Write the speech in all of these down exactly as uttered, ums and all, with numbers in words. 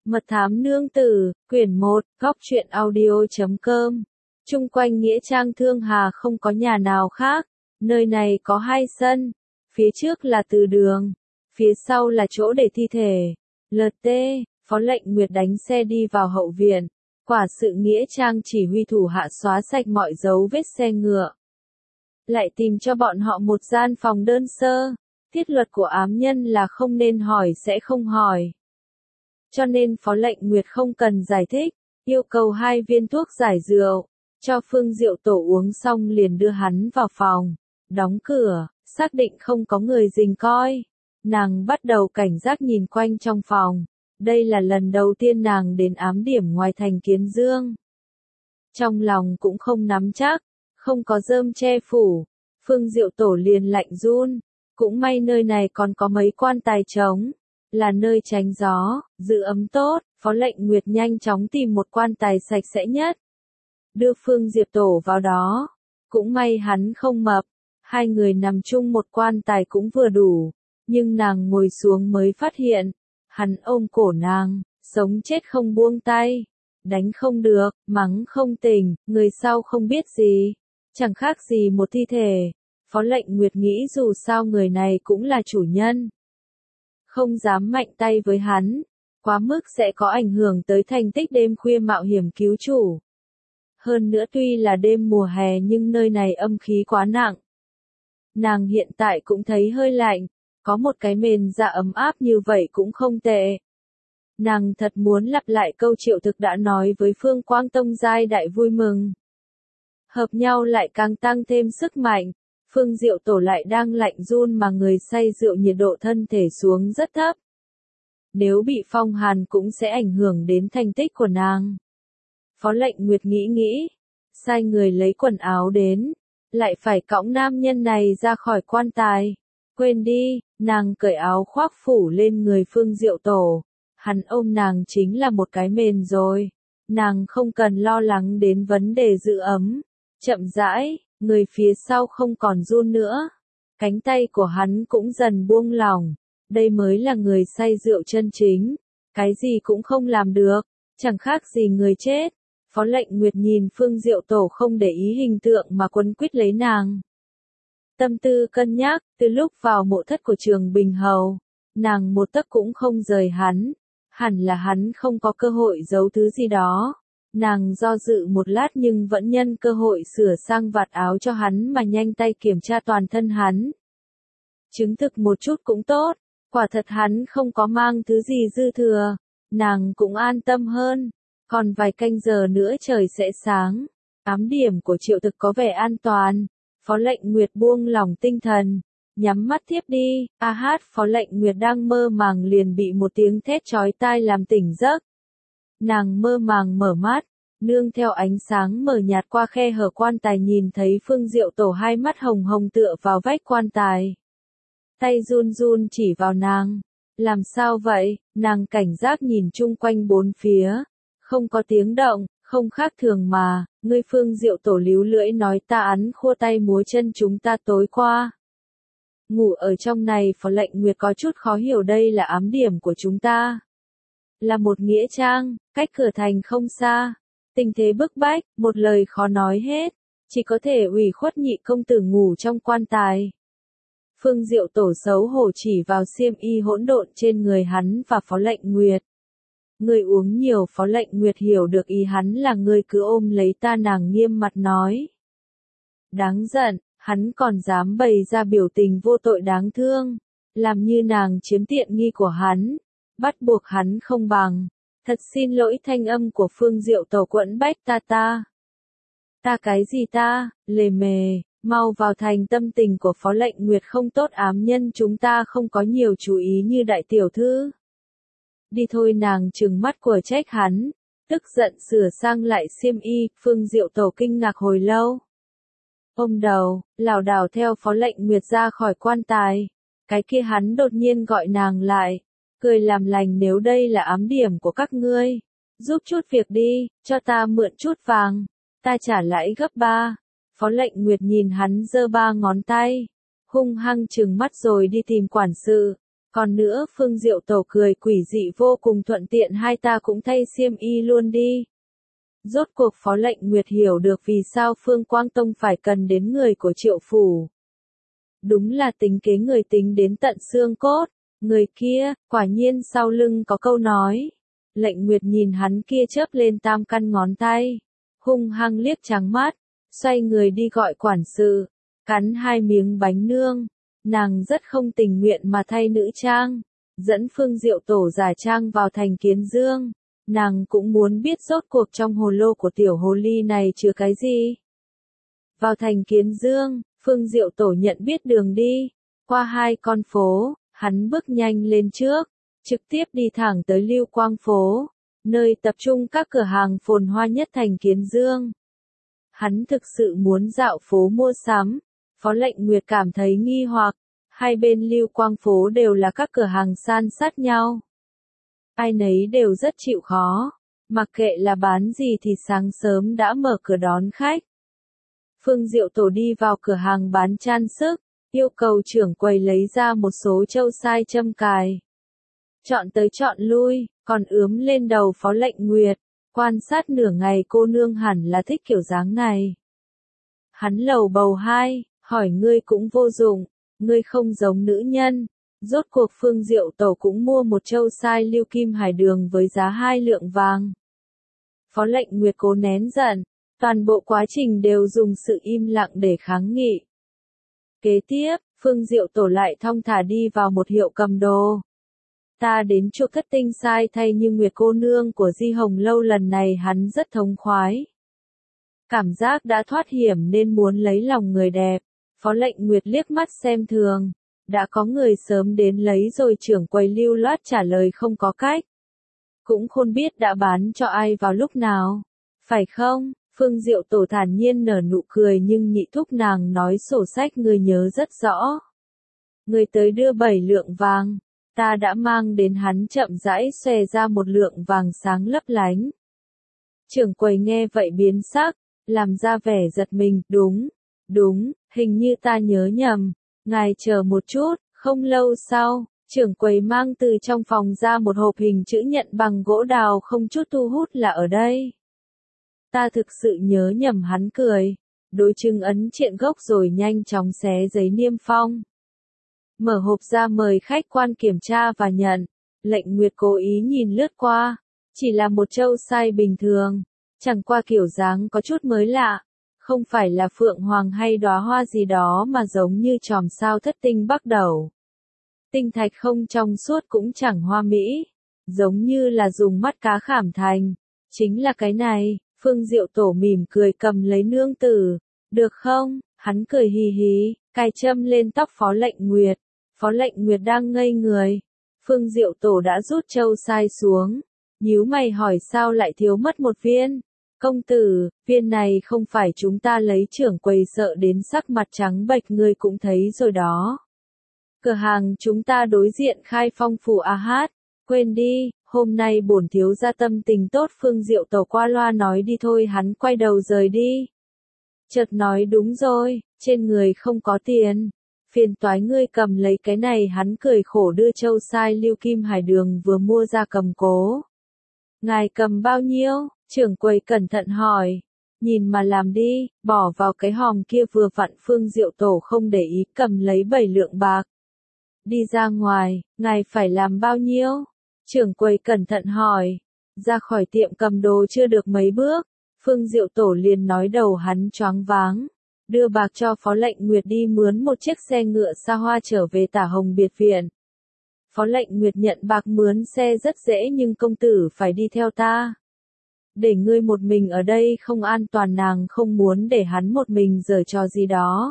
Mật thám nương tử, quyển một, góc truyện audio.com. Chung quanh nghĩa trang Thương Hà không có nhà nào khác, nơi này có hai sân, phía trước là từ đường, phía sau là chỗ để thi thể. lờ tê, Phó lệnh Nguyệt đánh xe đi vào hậu viện, quả sự nghĩa trang chỉ huy thủ hạ xóa sạch mọi dấu vết xe ngựa. Lại tìm cho bọn họ một gian phòng đơn sơ, thiết luật của ám nhân là không nên hỏi sẽ không hỏi. Cho nên Phó lệnh Nguyệt không cần giải thích, yêu cầu hai viên thuốc giải rượu, cho Phương Diệu Tổ uống xong liền đưa hắn vào phòng, đóng cửa, xác định không có người rình coi. Nàng bắt đầu cảnh giác nhìn quanh trong phòng, đây là lần đầu tiên nàng đến ám điểm ngoài thành Kiến Dương. Trong lòng cũng không nắm chắc, không có rơm che phủ, Phương Diệu Tổ liền lạnh run, cũng may nơi này còn có mấy quan tài trống, là nơi tránh gió, giữ ấm tốt. Phó lệnh Nguyệt nhanh chóng tìm một quan tài sạch sẽ nhất, đưa Phương Diệp Tổ vào đó, cũng may hắn không mập, hai người nằm chung một quan tài cũng vừa đủ, nhưng nàng ngồi xuống mới phát hiện, hắn ôm cổ nàng, sống chết không buông tay, đánh không được, mắng không tỉnh, người sau không biết gì, chẳng khác gì một thi thể. Phó lệnh Nguyệt nghĩ dù sao người này cũng là chủ nhân, không dám mạnh tay với hắn, quá mức sẽ có ảnh hưởng tới thành tích đêm khuya mạo hiểm cứu chủ. Hơn nữa tuy là đêm mùa hè nhưng nơi này âm khí quá nặng. Nàng hiện tại cũng thấy hơi lạnh, có một cái mền dạ ấm áp như vậy cũng không tệ. Nàng thật muốn lặp lại câu Triệu Thực đã nói với Phương Quang Tông giai đại vui mừng. Hợp nhau lại càng tăng thêm sức mạnh. Phương Diệu Tổ lại đang lạnh run mà người say rượu nhiệt độ thân thể xuống rất thấp. Nếu bị phong hàn cũng sẽ ảnh hưởng đến thành tích của nàng. Phó lệnh Nguyệt nghĩ nghĩ, sai người lấy quần áo đến, lại phải cõng nam nhân này ra khỏi quan tài. Quên đi, nàng cởi áo khoác phủ lên người Phương Diệu Tổ, hắn ôm nàng chính là một cái mền rồi, nàng không cần lo lắng đến vấn đề giữ ấm. Chậm rãi, người phía sau không còn run nữa, cánh tay của hắn cũng dần buông lỏng, đây mới là người say rượu chân chính, cái gì cũng không làm được, chẳng khác gì người chết. Phó lệnh Nguyệt nhìn Phương Diệu Tổ không để ý hình tượng mà quấn quýt lấy nàng. Tâm tư cân nhắc, từ lúc vào mộ thất của Trường Bình Hầu, nàng một tấc cũng không rời hắn, hẳn là hắn không có cơ hội giấu thứ gì đó. Nàng do dự một lát nhưng vẫn nhân cơ hội sửa sang vạt áo cho hắn mà nhanh tay kiểm tra toàn thân hắn. Chứng thực một chút cũng tốt, quả thật hắn không có mang thứ gì dư thừa, nàng cũng an tâm hơn. Còn vài canh giờ nữa trời sẽ sáng, ám điểm của Triệu Thực có vẻ an toàn. Phó lệnh Nguyệt buông lỏng tinh thần, nhắm mắt thiếp đi. A hát, Phó lệnh Nguyệt đang mơ màng liền bị một tiếng thét chói tai làm tỉnh giấc. Nàng mơ màng mở mắt, nương theo ánh sáng mờ nhạt qua khe hở quan tài nhìn thấy Phương Diệu Tổ hai mắt hồng hồng tựa vào vách quan tài. Tay run run chỉ vào nàng. Làm sao vậy? Nàng cảnh giác nhìn chung quanh bốn phía. Không có tiếng động, không khác thường mà, ngươi Phương Diệu Tổ líu lưỡi nói ta ắn khua tay múa chân chúng ta tối qua. Ngủ ở trong này. Phó lệnh Nguyệt có chút khó hiểu, đây là ám điểm của chúng ta. Là một nghĩa trang, cách cửa thành không xa. Tình thế bức bách, một lời khó nói hết, chỉ có thể ủy khuất nhị công tử ngủ trong quan tài. Phương Diệu Tổ xấu hổ chỉ vào xiêm y hỗn độn trên người hắn và Phó lệnh Nguyệt. Người uống nhiều. Phó lệnh Nguyệt hiểu được ý hắn là người cứ ôm lấy ta, nàng nghiêm mặt nói. Đáng giận, hắn còn dám bày ra biểu tình vô tội đáng thương, làm như nàng chiếm tiện nghi của hắn, bắt buộc hắn không bằng. Thật xin lỗi, thanh âm của Phương Diệu Tổ quẫn bách, ta ta. Ta cái gì ta, lề mề, mau vào thành. Tâm tình của Phó lệnh Nguyệt không tốt, ám nhân chúng ta không có nhiều chú ý như đại tiểu thư. Đi thôi, nàng trừng mắt của trách hắn, tức giận sửa sang lại xiêm y. Phương Diệu Tổ kinh ngạc hồi lâu, ôm đầu, lảo đảo theo Phó lệnh Nguyệt ra khỏi quan tài. Cái kia hắn đột nhiên gọi nàng lại, cười làm lành, nếu đây là ám điểm của các ngươi, giúp chút việc đi, cho ta mượn chút vàng, ta trả lãi gấp ba. Phó lệnh Nguyệt nhìn hắn giơ ba ngón tay, hung hăng trừng mắt rồi đi tìm quản sự. Còn nữa Phương Diệu Tổ cười quỷ dị vô cùng thuận tiện hai ta cũng thay xiêm y luôn đi. Rốt cuộc Phó Lệnh Nguyệt hiểu được vì sao Phương Quang Tông phải cần đến người của Triệu Phủ. Đúng là tính kế người tính đến tận xương cốt, người kia, quả nhiên sau lưng có câu nói. Lệnh Nguyệt nhìn hắn kia chớp lên tam căn ngón tay, hung hăng liếc trắng mắt, xoay người đi gọi quản sự, cắn hai miếng bánh nương. Nàng rất không tình nguyện mà thay nữ trang, dẫn Phương Diệu Tổ giả trang vào thành Kiến Dương. Nàng cũng muốn biết rốt cuộc trong hồ lô của tiểu hồ ly này chứa cái gì. Vào thành Kiến Dương, Phương Diệu Tổ nhận biết đường đi, qua hai con phố, hắn bước nhanh lên trước, trực tiếp đi thẳng tới Lưu Quang phố, nơi tập trung các cửa hàng phồn hoa nhất thành Kiến Dương. Hắn thực sự muốn dạo phố mua sắm. Phó Lệnh Nguyệt cảm thấy nghi hoặc, hai bên Lưu Quang phố đều là các cửa hàng san sát nhau. Ai nấy đều rất chịu khó, mặc kệ là bán gì thì sáng sớm đã mở cửa đón khách. Phương Diệu Tổ đi vào cửa hàng bán trang sức, yêu cầu trưởng quầy lấy ra một số châu sai châm cài. Chọn tới chọn lui, còn ướm lên đầu Phó Lệnh Nguyệt, quan sát nửa ngày cô nương hẳn là thích kiểu dáng này. Hắn lầu bầu hai, hỏi ngươi cũng vô dụng, ngươi không giống nữ nhân. Rốt cuộc Phương Diệu Tổ cũng mua một châu sai lưu kim hải đường với giá hai lượng vàng. Phó Lệnh Nguyệt cố nén giận, toàn bộ quá trình đều dùng sự im lặng để kháng nghị. Kế tiếp, Phương Diệu Tổ lại thong thả đi vào một hiệu cầm đồ. Ta đến chuộc thất tinh sai thay như Nguyệt cô nương của Di Hồng Lâu, lần này hắn rất thống khoái. Cảm giác đã thoát hiểm nên muốn lấy lòng người đẹp. Phó Lệnh Nguyệt liếc mắt xem thường. Đã có người sớm đến lấy rồi, trưởng quầy lưu loát trả lời không có cách. Cũng không biết đã bán cho ai vào lúc nào. Phải không? Phương Diệu Tổ thản nhiên nở nụ cười nhưng nhị thúc nàng nói sổ sách người nhớ rất rõ. Người tới đưa bảy lượng vàng. Ta đã mang đến, hắn chậm rãi xòe ra một lượng vàng sáng lấp lánh. Trưởng quầy nghe vậy biến sắc, làm ra vẻ giật mình, đúng, đúng, hình như ta nhớ nhầm, ngài chờ một chút. Không lâu sau, trưởng quầy mang từ trong phòng ra một hộp hình chữ nhật bằng gỗ đào không chút thu hút, là ở đây. Ta thực sự nhớ nhầm, hắn cười, đối chứng ấn triện gốc rồi nhanh chóng xé giấy niêm phong. Mở hộp ra mời khách quan kiểm tra và nhận. Lệnh Nguyệt cố ý nhìn lướt qua, chỉ là một châu sai bình thường, chẳng qua kiểu dáng có chút mới lạ, không phải là phượng hoàng hay đóa hoa gì đó mà giống như chòm sao thất tinh bắt đầu. Tinh thạch không trong suốt cũng chẳng hoa mỹ, giống như là dùng mắt cá khảm thành. Chính là cái này. Phương Diệu Tổ mỉm cười cầm lấy nương tử, được không? Hắn cười hì hì, cài châm lên tóc Phó Lệnh Nguyệt. Phó Lệnh Nguyệt đang ngây người. Phương Diệu Tổ đã rút châu sai xuống, nhíu mày hỏi sao lại thiếu mất một viên. Công tử, viên này không phải chúng ta lấy, trưởng quầy sợ đến sắc mặt trắng bệch, ngươi cũng thấy rồi đó. Cửa hàng chúng ta đối diện Khai Phong phủ A Hát, quên đi, hôm nay bổn thiếu gia tâm tình tốt. Phương Diệu Tổ qua loa nói đi thôi, hắn quay đầu rời đi. Chợt nói đúng rồi, trên người không có tiền. Phiền toái ngươi cầm lấy cái này, hắn cười khổ đưa châu sai lưu kim hải đường vừa mua ra cầm cố. Ngài cầm bao nhiêu? Trưởng quầy cẩn thận hỏi. Nhìn mà làm đi, bỏ vào cái hòm kia vừa vặn. Phương Diệu Tổ không để ý, cầm lấy bảy lượng bạc. Đi ra ngoài, ngài phải làm bao nhiêu? Trưởng quầy cẩn thận hỏi. Ra khỏi tiệm cầm đồ chưa được mấy bước, Phương Diệu Tổ liền nói đầu hắn choáng váng. Đưa bạc cho Phó Lệnh Nguyệt đi mướn một chiếc xe ngựa xa hoa trở về Tả Hồng biệt viện. Phó Lệnh Nguyệt nhận bạc mướn xe rất dễ, nhưng công tử phải đi theo ta. Để ngươi một mình ở đây không an toàn, nàng không muốn để hắn một mình giở trò gì đó.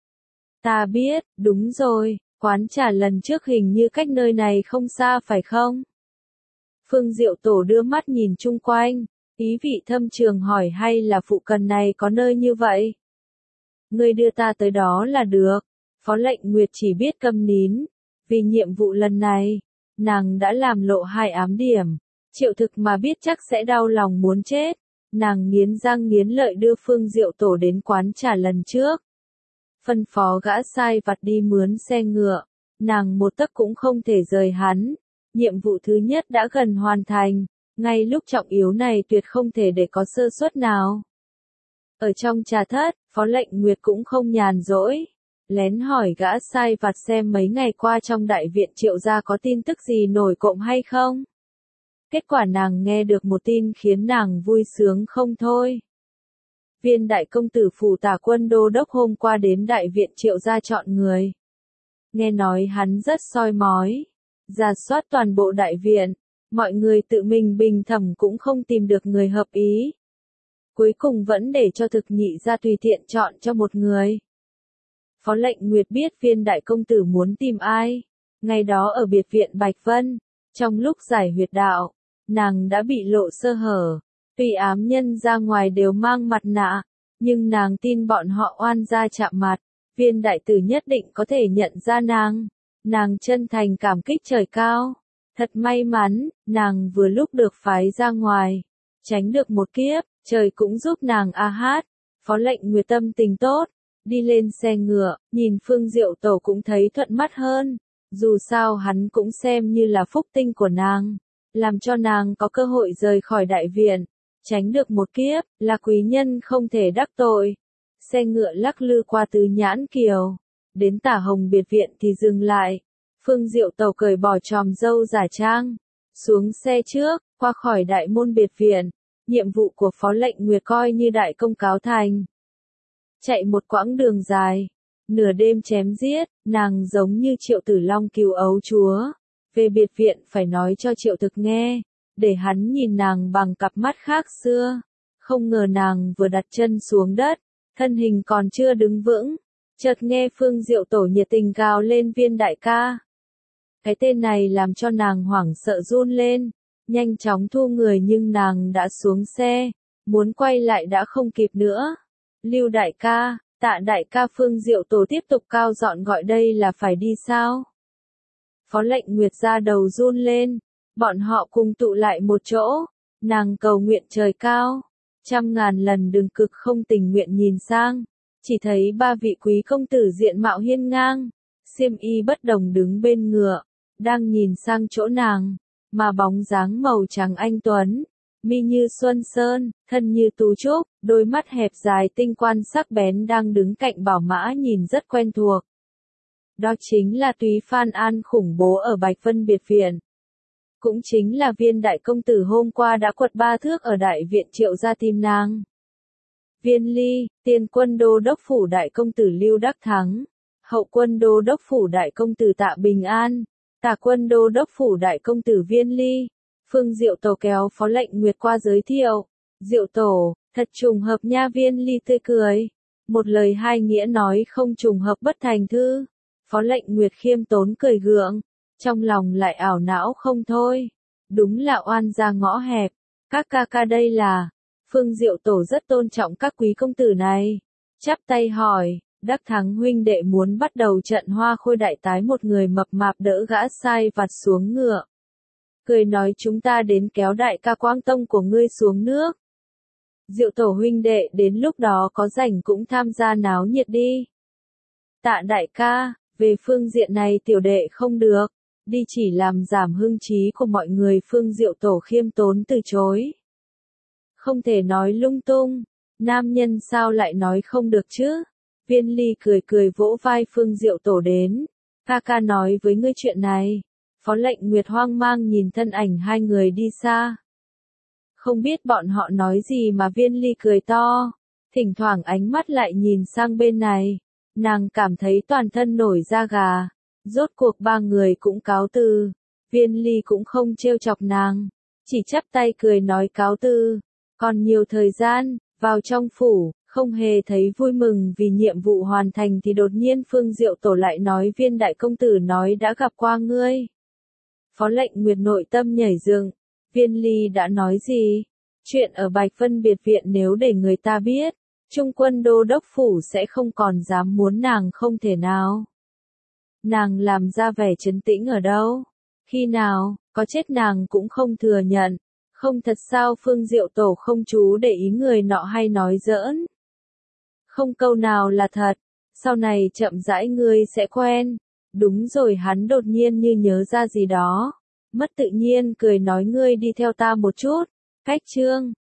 Ta biết, đúng rồi, quán trà lần trước hình như cách nơi này không xa phải không? Phương Diệu Tổ đưa mắt nhìn chung quanh, ý vị thâm trường hỏi hay là phụ cận này có nơi như vậy? Ngươi đưa ta tới đó là được. Phó Lệnh Nguyệt chỉ biết câm nín. Vì nhiệm vụ lần này, nàng đã làm lộ hai ám điểm. Triệu Thực mà biết chắc sẽ đau lòng muốn chết. Nàng nghiến răng nghiến lợi đưa Phương Diệu Tổ đến quán trà lần trước. Phân phó gã sai vặt đi mướn xe ngựa. nàng một tấc cũng không thể rời hắn. Nhiệm vụ thứ nhất đã gần hoàn thành, ngay lúc trọng yếu này tuyệt không thể để có sơ suất nào. Ở trong trà thất, Phó Lệnh Nguyệt cũng không nhàn rỗi, lén hỏi gã sai vặt xem mấy ngày qua trong đại viện Triệu gia có tin tức gì nổi cộm hay không. Kết quả nàng nghe được một tin khiến nàng vui sướng không thôi. Viên đại công tử phủ tả quân đô đốc hôm qua đến đại viện Triệu gia chọn người. Nghe nói hắn rất soi mói, rà soát toàn bộ đại viện, mọi người tự mình bình thẩm cũng không tìm được người hợp ý. Cuối cùng vẫn để cho thực nhị ra tùy tiện chọn cho một người. Phó Lệnh Nguyệt biết viên đại công tử muốn tìm ai. Ngày đó ở biệt viện Bạch Vân, trong lúc giải huyệt đạo, nàng đã bị lộ sơ hở. Tuy ám nhân ra ngoài đều mang mặt nạ, nhưng nàng tin bọn họ oan gia chạm mặt. Viên đại tử nhất định có thể nhận ra nàng. Nàng chân thành cảm kích trời cao. Thật may mắn, nàng vừa lúc được phái ra ngoài. Tránh được một kiếp, trời cũng giúp nàng a hát. Phó Lệnh Nguyệt tâm tình tốt. Đi lên xe ngựa, nhìn Phương Diệu Tổ cũng thấy thuận mắt hơn. Dù sao hắn cũng xem như là phúc tinh của nàng. Làm cho nàng có cơ hội rời khỏi đại viện. Tránh được một kiếp, là quý nhân không thể đắc tội. Xe ngựa lắc lư qua Tứ Nhãn Kiều. Đến Tả Hồng biệt viện thì dừng lại. Phương Diệu Tẩu cởi bỏ tròm râu giả trang. Xuống xe trước, qua khỏi đại môn biệt viện. Nhiệm vụ của Phó Lệnh Nguyệt coi như đại công cáo thành. Chạy một quãng đường dài. Nửa đêm chém giết, nàng giống như Triệu Tử Long cứu ấu chúa. Về biệt viện phải nói cho Triệu Thực nghe. Để hắn nhìn nàng bằng cặp mắt khác xưa. Không ngờ nàng vừa đặt chân xuống đất. Thân hình còn chưa đứng vững. Chợt nghe Phương Diệu Tổ nhiệt tình gào lên viên đại ca. Cái tên này làm cho nàng hoảng sợ run lên. Nhanh chóng thu người nhưng nàng đã xuống xe. Muốn quay lại đã không kịp nữa. Lưu đại ca, Tạ đại ca. Phương Diệu Tổ tiếp tục cao giọng gọi đây là phải đi sao? Phó Lệnh Nguyệt ra đầu run lên. Bọn họ cùng tụ lại một chỗ. Nàng cầu nguyện trời cao. Trăm ngàn lần đừng cực không tình nguyện nhìn sang. Chỉ thấy ba vị quý công tử diện mạo hiên ngang. Xiêm y bất đồng đứng bên ngựa. Đang nhìn sang chỗ nàng. Mà bóng dáng màu trắng anh tuấn. Mi như xuân sơn, thân như tú trúc, đôi mắt hẹp dài tinh quan sắc bén đang đứng cạnh bảo mã nhìn rất quen thuộc. Đó chính là Túy Phan An khủng bố ở Bạch Vân biệt viện. Cũng chính là viên đại công tử hôm qua đã quật ba thước ở đại viện Triệu gia tìm nàng. Viên Ly, tiền quân đô đốc phủ đại công tử Lưu Đắc Thắng, hậu quân đô đốc phủ đại công tử Tạ Bình An, tả quân đô đốc phủ đại công tử Viên Ly. Phương Diệu Tổ kéo Phó Lệnh Nguyệt qua giới thiệu. Diệu Tổ, thật trùng hợp nha. Viên Ly tươi cười. Một lời hai nghĩa nói không trùng hợp bất thành thư. Phó Lệnh Nguyệt khiêm tốn cười gượng. Trong lòng lại ảo não không thôi. Đúng là oan gia ngõ hẹp. Các ca ca đây là. Phương Diệu Tổ rất tôn trọng các quý công tử này. Chắp tay hỏi. Đắc Thắng huynh đệ muốn bắt đầu trận hoa khôi đại tái. Một người mập mạp đỡ gã sai vặt xuống ngựa. Cười nói chúng ta đến kéo đại ca Quang Tông của ngươi xuống nước. Diệu Tổ huynh đệ đến lúc đó có rảnh cũng tham gia náo nhiệt đi. Tạ đại ca, về phương diện này tiểu đệ không được, đi chỉ làm giảm hưng trí của mọi người. Phương Diệu Tổ khiêm tốn từ chối. Không thể nói lung tung, nam nhân sao lại nói không được chứ. Viên Ly cười cười vỗ vai Phương Diệu Tổ đến. Ca ca nói với ngươi chuyện này. Phó Lệnh Nguyệt hoang mang nhìn thân ảnh hai người đi xa. Không biết bọn họ nói gì mà Viên Ly cười to. Thỉnh thoảng ánh mắt lại nhìn sang bên này. Nàng cảm thấy toàn thân nổi da gà. Rốt cuộc ba người cũng cáo từ. Viên Ly cũng không trêu chọc nàng. Chỉ chắp tay cười nói cáo từ. Còn nhiều thời gian, vào trong phủ, không hề thấy vui mừng vì nhiệm vụ hoàn thành thì đột nhiên Phương Diệu Tổ lại nói viên đại công tử nói đã gặp qua ngươi. Phó Lệnh Nguyệt nội tâm nhảy dựng. Viên Ly đã nói gì? Chuyện ở Bạch Vân biệt viện nếu để người ta biết, Trung quân đô đốc phủ sẽ không còn dám muốn nàng không thể nào. Nàng làm ra vẻ trấn tĩnh ở đâu? Khi nào, có chết nàng cũng không thừa nhận. Không thật sao? Phương Diệu Tổ không chú để ý người nọ hay nói giỡn. Không câu nào là thật, sau này chậm rãi ngươi sẽ quen. Đúng rồi, hắn đột nhiên như nhớ ra gì đó. Mất tự nhiên cười nói ngươi đi theo ta một chút. Cách Trương